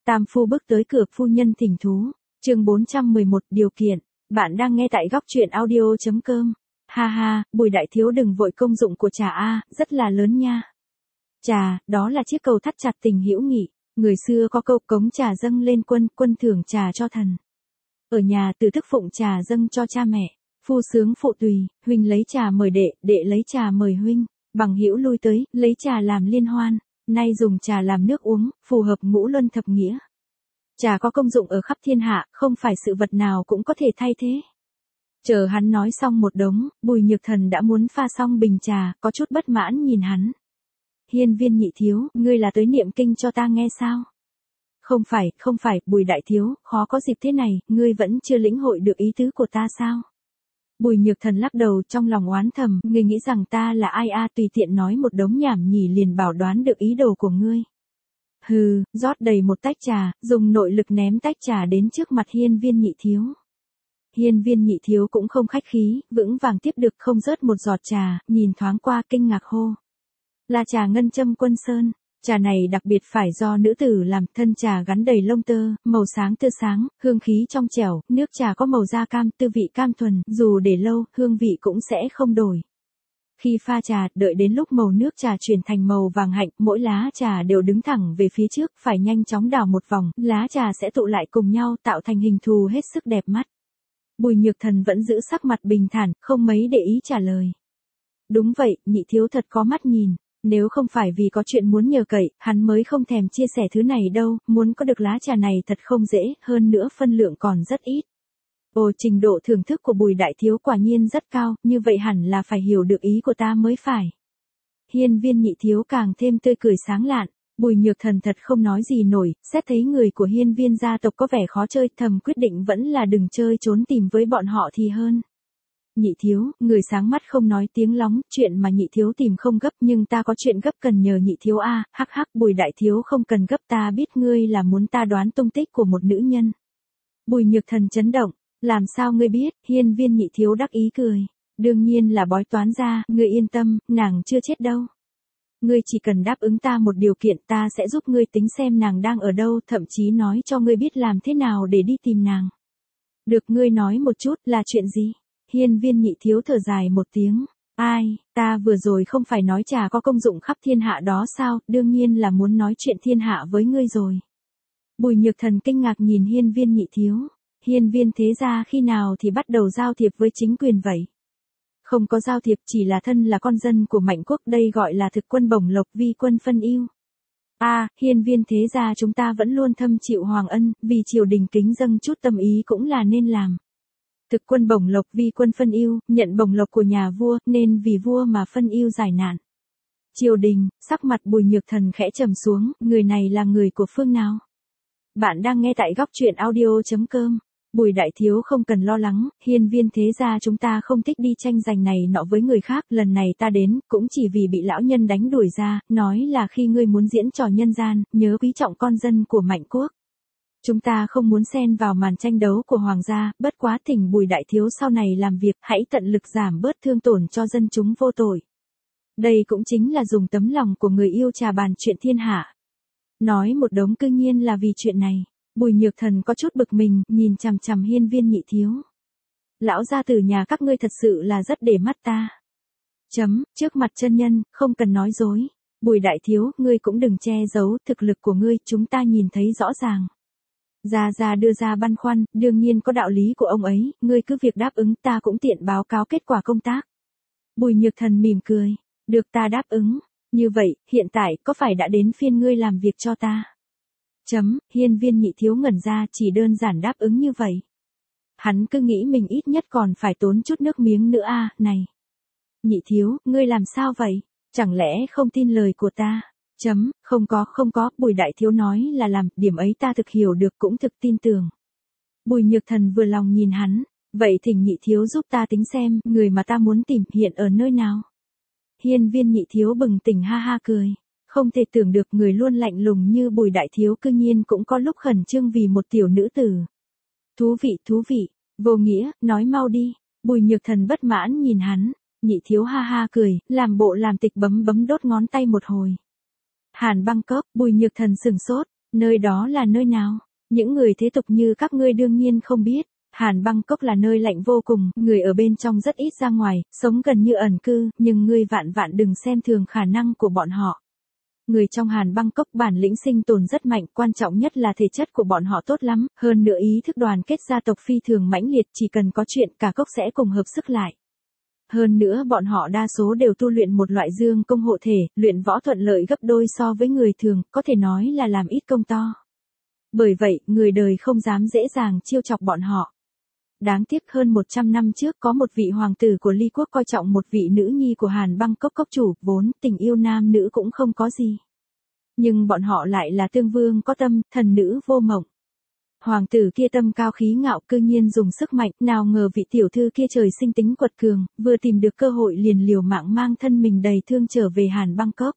Tam phu bước tới cửa, phu nhân thỉnh thú. Chương 411, điều kiện. Bạn đang nghe tại góc truyện audio.com. Ha ha, Bùi đại thiếu đừng vội, công dụng của trà a, rất là lớn nha. Trà, đó là chiếc cầu thắt chặt tình hữu nghị. Người xưa có câu cống trà dâng lên quân, quân thưởng trà cho thần. Ở nhà từ thức phụng trà dâng cho cha mẹ, phu sướng phụ tùy, huynh lấy trà mời đệ, đệ lấy trà mời huynh, bằng hữu lui tới, lấy trà làm liên hoan, nay dùng trà làm nước uống, phù hợp ngũ luân thập nghĩa. Trà có công dụng ở khắp thiên hạ, không phải sự vật nào cũng có thể thay thế. Chờ hắn nói xong một đống, Bùi Nhược Thần đã muốn pha xong bình trà, có chút bất mãn nhìn hắn. Hiên Viên nhị thiếu, ngươi là tới niệm kinh cho ta nghe sao? Không phải, Bùi đại thiếu, khó có dịp thế này, ngươi vẫn chưa lĩnh hội được ý tứ của ta sao? Bùi Nhược Thần lắc đầu, trong lòng oán thầm, ngươi nghĩ rằng ta là ai a, tùy tiện nói một đống nhảm nhỉ liền bảo đoán được ý đồ của ngươi. Hừ, rót đầy một tách trà, dùng nội lực ném tách trà đến trước mặt Hiên Viên nhị thiếu. Hiên Viên nhị thiếu cũng không khách khí, vững vàng tiếp được, không rớt một giọt trà, nhìn thoáng qua kinh ngạc hô. Là trà ngân châm Quân Sơn. Trà này đặc biệt phải do nữ tử làm, thân trà gắn đầy lông tơ, màu sáng tươi sáng, hương khí trong trẻo, nước trà có màu da cam, tư vị cam thuần, dù để lâu, hương vị cũng sẽ không đổi. Khi pha trà, đợi đến lúc màu nước trà chuyển thành màu vàng hạnh, mỗi lá trà đều đứng thẳng về phía trước, phải nhanh chóng đảo một vòng, lá trà sẽ tụ lại cùng nhau tạo thành hình thù hết sức đẹp mắt. Bùi Nhược Thần vẫn giữ sắc mặt bình thản, không mấy để ý trả lời. Đúng vậy, nhị thiếu thật có mắt nhìn. Nếu không phải vì có chuyện muốn nhờ cậy, hắn mới không thèm chia sẻ thứ này đâu, muốn có được lá trà này thật không dễ, hơn nữa phân lượng còn rất ít. Ồ, trình độ thưởng thức của Bùi đại thiếu quả nhiên rất cao, như vậy hẳn là phải hiểu được ý của ta mới phải. Hiên Viên nhị thiếu càng thêm tươi cười sáng lạn, Bùi Nhược Thần thật không nói gì nổi, xét thấy người của Hiên Viên gia tộc có vẻ khó chơi, thầm quyết định vẫn là đừng chơi trốn tìm với bọn họ thì hơn. Nhị thiếu, người sáng mắt không nói tiếng lóng, chuyện mà nhị thiếu tìm không gấp, nhưng ta có chuyện gấp cần nhờ nhị thiếu a. Hắc hắc, Bùi đại thiếu không cần gấp, ta biết ngươi là muốn ta đoán tung tích của một nữ nhân. Bùi Nhược Thần chấn động, làm sao ngươi biết? Hiên Viên nhị thiếu đắc ý cười, đương nhiên là bói toán ra, ngươi yên tâm, nàng chưa chết đâu. Ngươi chỉ cần đáp ứng ta một điều kiện, ta sẽ giúp ngươi tính xem nàng đang ở đâu, thậm chí nói cho ngươi biết làm thế nào để đi tìm nàng. Được, ngươi nói một chút, là chuyện gì? Hiên Viên nhị thiếu thở dài một tiếng. Ai, ta vừa rồi không phải nói trà có công dụng khắp thiên hạ đó sao, đương nhiên là muốn nói chuyện thiên hạ với ngươi rồi. Bùi Nhược Thần kinh ngạc nhìn Hiên Viên nhị thiếu. Hiên Viên thế gia khi nào thì bắt đầu giao thiệp với chính quyền vậy? Không có giao thiệp, chỉ là thân là con dân của Mạnh quốc, đây gọi là thực quân bổng lộc, vi quân phân ưu. Hiên Viên thế gia chúng ta vẫn luôn thâm chịu hoàng ân, vì triều đình kính dâng chút tâm ý cũng là nên làm. Thực quân bổng lộc, vi quân phân ưu, nhận bổng lộc của nhà vua, nên vì vua mà phân ưu giải nạn. Triều đình, sắc mặt Bùi Nhược Thần khẽ trầm xuống, người này là người của phương nào? Bạn đang nghe tại góc truyện audio.com. Bùi đại thiếu không cần lo lắng, Hiên Viên thế gia chúng ta không thích đi tranh giành này nọ với người khác, lần này ta đến, cũng chỉ vì bị lão nhân đánh đuổi ra, nói là khi ngươi muốn diễn trò nhân gian, nhớ quý trọng con dân của Mạnh quốc. Chúng ta không muốn xen vào màn tranh đấu của hoàng gia, bất quá thỉnh Bùi đại thiếu sau này làm việc, hãy tận lực giảm bớt thương tổn cho dân chúng vô tội. Đây cũng chính là dùng tấm lòng của người yêu trà bàn chuyện thiên hạ. Nói một đống cư nhiên là vì chuyện này. Bùi Nhược Thần có chút bực mình, nhìn chằm chằm Hiên Viên nhị thiếu. Lão gia tử nhà các ngươi thật sự là rất để mắt ta. Trước mặt chân nhân, không cần nói dối. Bùi đại thiếu, ngươi cũng đừng che giấu, thực lực của ngươi, chúng ta nhìn thấy rõ ràng. Gia đưa ra băn khoăn, đương nhiên có đạo lý của ông ấy, ngươi cứ việc đáp ứng, ta cũng tiện báo cáo kết quả công tác. Bùi Nhược Thần mỉm cười, được, ta đáp ứng. Như vậy, hiện tại, có phải đã đến phiên ngươi làm việc cho ta? Hiên Viên nhị thiếu ngẩn ra, chỉ đơn giản đáp ứng như vậy. Hắn cứ nghĩ mình ít nhất còn phải tốn chút nước miếng nữa này. Nhị thiếu, ngươi làm sao vậy? Chẳng lẽ không tin lời của ta? Không có, Bùi đại thiếu nói là làm, điểm ấy ta thực hiểu được, cũng thực tin tưởng. Bùi Nhược Thần vừa lòng nhìn hắn, vậy thỉnh nhị thiếu giúp ta tính xem, người mà ta muốn tìm hiện ở nơi nào? Hiên Viên nhị thiếu bừng tỉnh ha ha cười. Không thể tưởng được người luôn lạnh lùng như Bùi đại thiếu cư nhiên cũng có lúc khẩn trương vì một tiểu nữ tử. Thú vị, vô nghĩa, nói mau đi. Bùi Nhược Thần bất mãn nhìn hắn, nhị thiếu ha ha cười, làm bộ làm tịch bấm đốt ngón tay một hồi. Hàn Băng Cốc, Bùi Nhược Thần sừng sốt, Nơi đó là nơi nào? Những người thế tục như các ngươi đương nhiên không biết. Hàn Bangkok là nơi lạnh vô cùng, người ở bên trong rất ít ra ngoài, sống gần như ẩn cư, nhưng ngươi vạn vạn đừng xem thường khả năng của bọn họ. Người trong Hàn Bangkok bản lĩnh sinh tồn rất mạnh, quan trọng nhất là thể chất của bọn họ tốt lắm, hơn nữa ý thức đoàn kết gia tộc phi thường mãnh liệt, chỉ cần có chuyện cả cốc sẽ cùng hợp sức lại. Hơn nữa bọn họ đa số đều tu luyện một loại dương công hộ thể, luyện võ thuận lợi gấp đôi so với người thường, có thể nói là làm ít công to. Bởi vậy, người đời không dám dễ dàng chiêu chọc bọn họ. Đáng tiếc hơn 100 năm trước có một vị hoàng tử của Ly quốc coi trọng một vị nữ nhi của Hàn Bangkok cốc chủ, vốn tình yêu nam nữ cũng không có gì. Nhưng bọn họ lại là tương vương có tâm, thần nữ vô mộng. Hoàng tử kia tâm cao khí ngạo cư nhiên dùng sức mạnh, nào ngờ vị tiểu thư kia trời sinh tính quật cường, vừa tìm được cơ hội liền liều mạng mang thân mình đầy thương trở về Hàn Bangkok.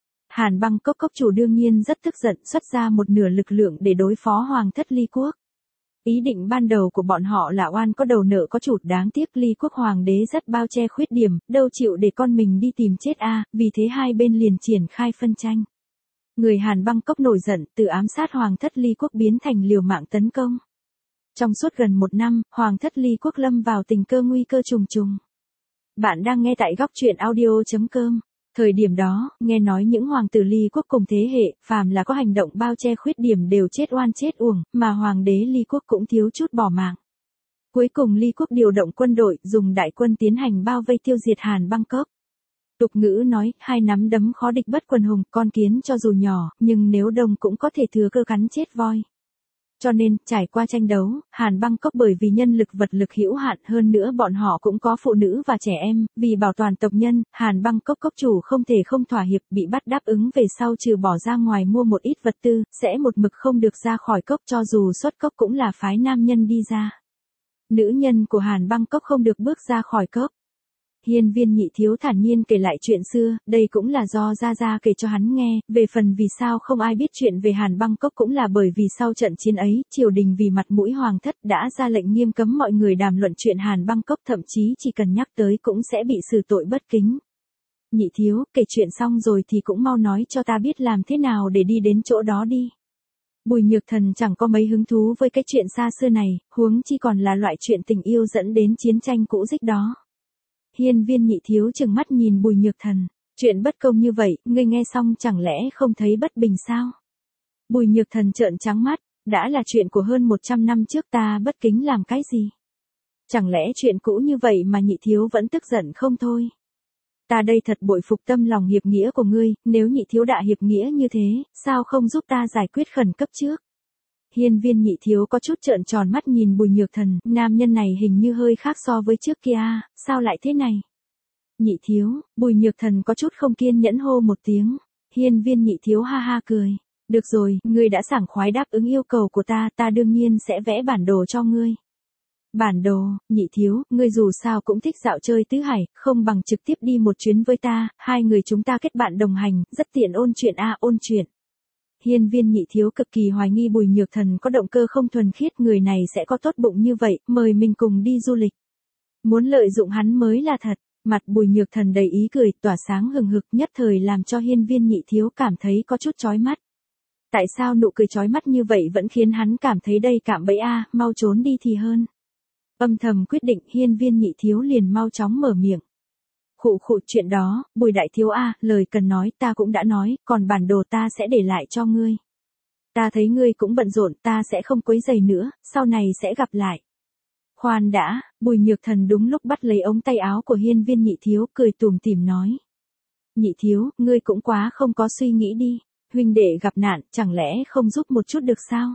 Hàn Bangkok cốc chủ đương nhiên rất tức giận, xuất ra một nửa lực lượng để đối phó hoàng thất Ly quốc. Ý định ban đầu của bọn họ là oan có đầu nợ có chủ, đáng tiếc Ly quốc hoàng đế rất bao che khuyết điểm, đâu chịu để con mình đi tìm chết vì thế hai bên liền triển khai phân tranh. Người Hàn Bangkok nổi giận, từ ám sát hoàng thất Ly quốc biến thành liều mạng tấn công. Trong suốt gần 1 năm, hoàng thất Ly quốc lâm vào tình cơ nguy cơ trùng trùng. Bạn đang nghe tại góc truyện audio.com. Thời điểm đó, nghe nói những hoàng tử Ly quốc cùng thế hệ, phàm là có hành động bao che khuyết điểm đều chết oan chết uổng, mà hoàng đế Ly quốc cũng thiếu chút bỏ mạng. Cuối cùng Ly quốc điều động quân đội, dùng đại quân tiến hành bao vây tiêu diệt Hàn Bangkok. Tục ngữ nói, hai nắm đấm khó địch bất quần hùng, con kiến cho dù nhỏ, nhưng nếu đông cũng có thể thừa cơ cắn chết voi. Cho nên, trải qua tranh đấu, Hàn Bangkok bởi vì nhân lực vật lực hữu hạn, hơn nữa bọn họ cũng có phụ nữ và trẻ em, vì bảo toàn tộc nhân, Hàn Bangkok cốc chủ không thể không thỏa hiệp, bị bắt đáp ứng về sau trừ bỏ ra ngoài mua một ít vật tư, sẽ một mực không được ra khỏi cốc, cho dù xuất cốc cũng là phái nam nhân đi ra. Nữ nhân của Hàn Bangkok không được bước ra khỏi cốc. Hiên Viên Nhị Thiếu thản nhiên kể lại chuyện xưa, đây cũng là do Gia Gia kể cho hắn nghe, về phần vì sao không ai biết chuyện về Hàn Bangkok cũng là bởi vì sau trận chiến ấy, triều đình vì mặt mũi hoàng thất đã ra lệnh nghiêm cấm mọi người đàm luận chuyện Hàn Bangkok, thậm chí chỉ cần nhắc tới cũng sẽ bị xử tội bất kính. Nhị Thiếu, kể chuyện xong rồi thì cũng mau nói cho ta biết làm thế nào để đi đến chỗ đó đi. Bùi Nhược Thần chẳng có mấy hứng thú với cái chuyện xa xưa này, huống chi còn là loại chuyện tình yêu dẫn đến chiến tranh cũ dích đó. Hiên Viên Nhị Thiếu trừng mắt nhìn Bùi Nhược Thần, chuyện bất công như vậy, ngươi nghe xong chẳng lẽ không thấy bất bình sao? Bùi Nhược Thần trợn trắng mắt, đã là chuyện của hơn 100 năm trước ta bất kính làm cái gì? Chẳng lẽ chuyện cũ như vậy mà Nhị Thiếu vẫn tức giận không thôi? Ta đây thật bội phục tâm lòng hiệp nghĩa của ngươi, nếu Nhị Thiếu đã hiệp nghĩa như thế, sao không giúp ta giải quyết khẩn cấp trước? Hiên Viên Nhị Thiếu có chút trợn tròn mắt nhìn Bùi Nhược Thần, nam nhân này hình như hơi khác so với trước kia, sao lại thế này? Nhị Thiếu, Bùi Nhược Thần có chút không kiên nhẫn hô một tiếng. Hiên Viên Nhị Thiếu ha ha cười, được rồi, ngươi đã sảng khoái đáp ứng yêu cầu của ta, ta đương nhiên sẽ vẽ bản đồ cho ngươi. Bản đồ, Nhị Thiếu, ngươi dù sao cũng thích dạo chơi tứ hải, không bằng trực tiếp đi một chuyến với ta, hai người chúng ta kết bạn đồng hành, rất tiện ôn chuyện ôn chuyện. Hiên Viên Nhị Thiếu cực kỳ hoài nghi Bùi Nhược Thần có động cơ không thuần khiết, người này sẽ có tốt bụng như vậy, mời mình cùng đi du lịch. Muốn lợi dụng hắn mới là thật, mặt Bùi Nhược Thần đầy ý cười, tỏa sáng hừng hực, nhất thời làm cho Hiên Viên Nhị Thiếu cảm thấy có chút chói mắt. Tại sao nụ cười chói mắt như vậy vẫn khiến hắn cảm thấy đây cạm bẫy mau trốn đi thì hơn. Âm thầm quyết định, Hiên Viên Nhị Thiếu liền mau chóng mở miệng. Khụ chuyện đó, Bùi Đại Thiếu lời cần nói ta cũng đã nói, còn bản đồ ta sẽ để lại cho ngươi. Ta thấy ngươi cũng bận rộn, ta sẽ không quấy rầy nữa, sau này sẽ gặp lại. Khoan đã, Bùi Nhược Thần đúng lúc bắt lấy ống tay áo của Hiên Viên Nhị Thiếu, cười tủm tỉm nói. Nhị Thiếu, ngươi cũng quá không có suy nghĩ đi, huynh đệ gặp nạn, chẳng lẽ không giúp một chút được sao?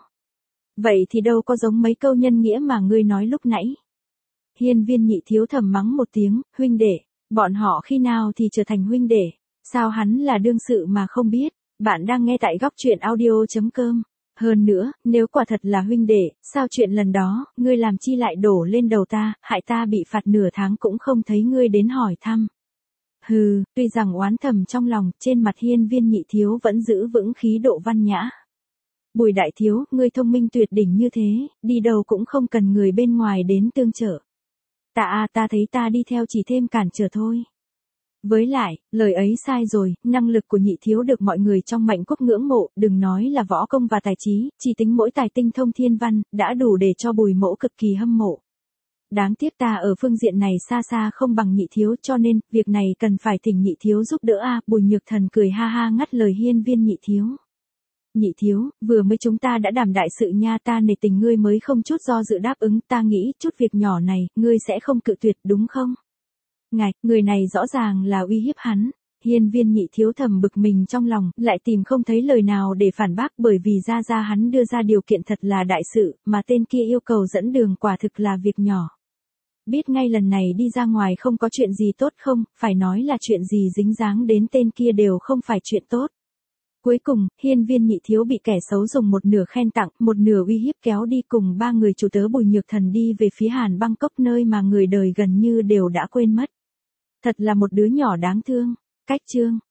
Vậy thì đâu có giống mấy câu nhân nghĩa mà ngươi nói lúc nãy. Hiên Viên Nhị Thiếu thầm mắng một tiếng, huynh đệ. Bọn họ khi nào thì trở thành huynh đệ, sao hắn là đương sự mà không biết, bạn đang nghe tại góc truyện audio.com. Hơn nữa, nếu quả thật là huynh đệ, sao chuyện lần đó, ngươi làm chi lại đổ lên đầu ta, hại ta bị phạt nửa tháng cũng không thấy ngươi đến hỏi thăm. Hừ, tuy rằng oán thầm trong lòng, trên mặt Hiên Viên Nhị Thiếu vẫn giữ vững khí độ văn nhã. Bùi Đại Thiếu, ngươi thông minh tuyệt đỉnh như thế, đi đâu cũng không cần người bên ngoài đến tương trợ. Ta thấy ta đi theo chỉ thêm cản trở thôi. Với lại, lời ấy sai rồi, năng lực của nhị thiếu được mọi người trong Mạnh Quốc ngưỡng mộ, đừng nói là võ công và tài trí, chỉ tính mỗi tài tinh thông thiên văn, đã đủ để cho Bùi Mỗ cực kỳ hâm mộ. Đáng tiếc ta ở phương diện này xa xa không bằng nhị thiếu, cho nên, việc này cần phải thỉnh nhị thiếu giúp đỡ a. Bùi Nhược Thần cười ha ha ngắt lời hiên viên nhị thiếu. Nhị thiếu, vừa mới chúng ta đã đàm đại sự nha, ta nể tình ngươi mới không chút do dự đáp ứng, ta nghĩ chút việc nhỏ này, ngươi sẽ không cự tuyệt đúng không? Ngài, người này rõ ràng là uy hiếp hắn. Hiên viên nhị thiếu thầm bực mình trong lòng, lại tìm không thấy lời nào để phản bác, bởi vì ra hắn đưa ra điều kiện thật là đại sự, mà tên kia yêu cầu dẫn đường quả thực là việc nhỏ. Biết ngay lần này đi ra ngoài không có chuyện gì tốt không, phải nói là chuyện gì dính dáng đến tên kia đều không phải chuyện tốt. Cuối cùng, hiên viên nhị thiếu bị kẻ xấu dùng một nửa khen tặng, một nửa uy hiếp kéo đi cùng ba người chủ tớ Bùi Nhược Thần đi về phía Hàn Bangkok, nơi mà người đời gần như đều đã quên mất. Thật là một đứa nhỏ đáng thương. Cách chương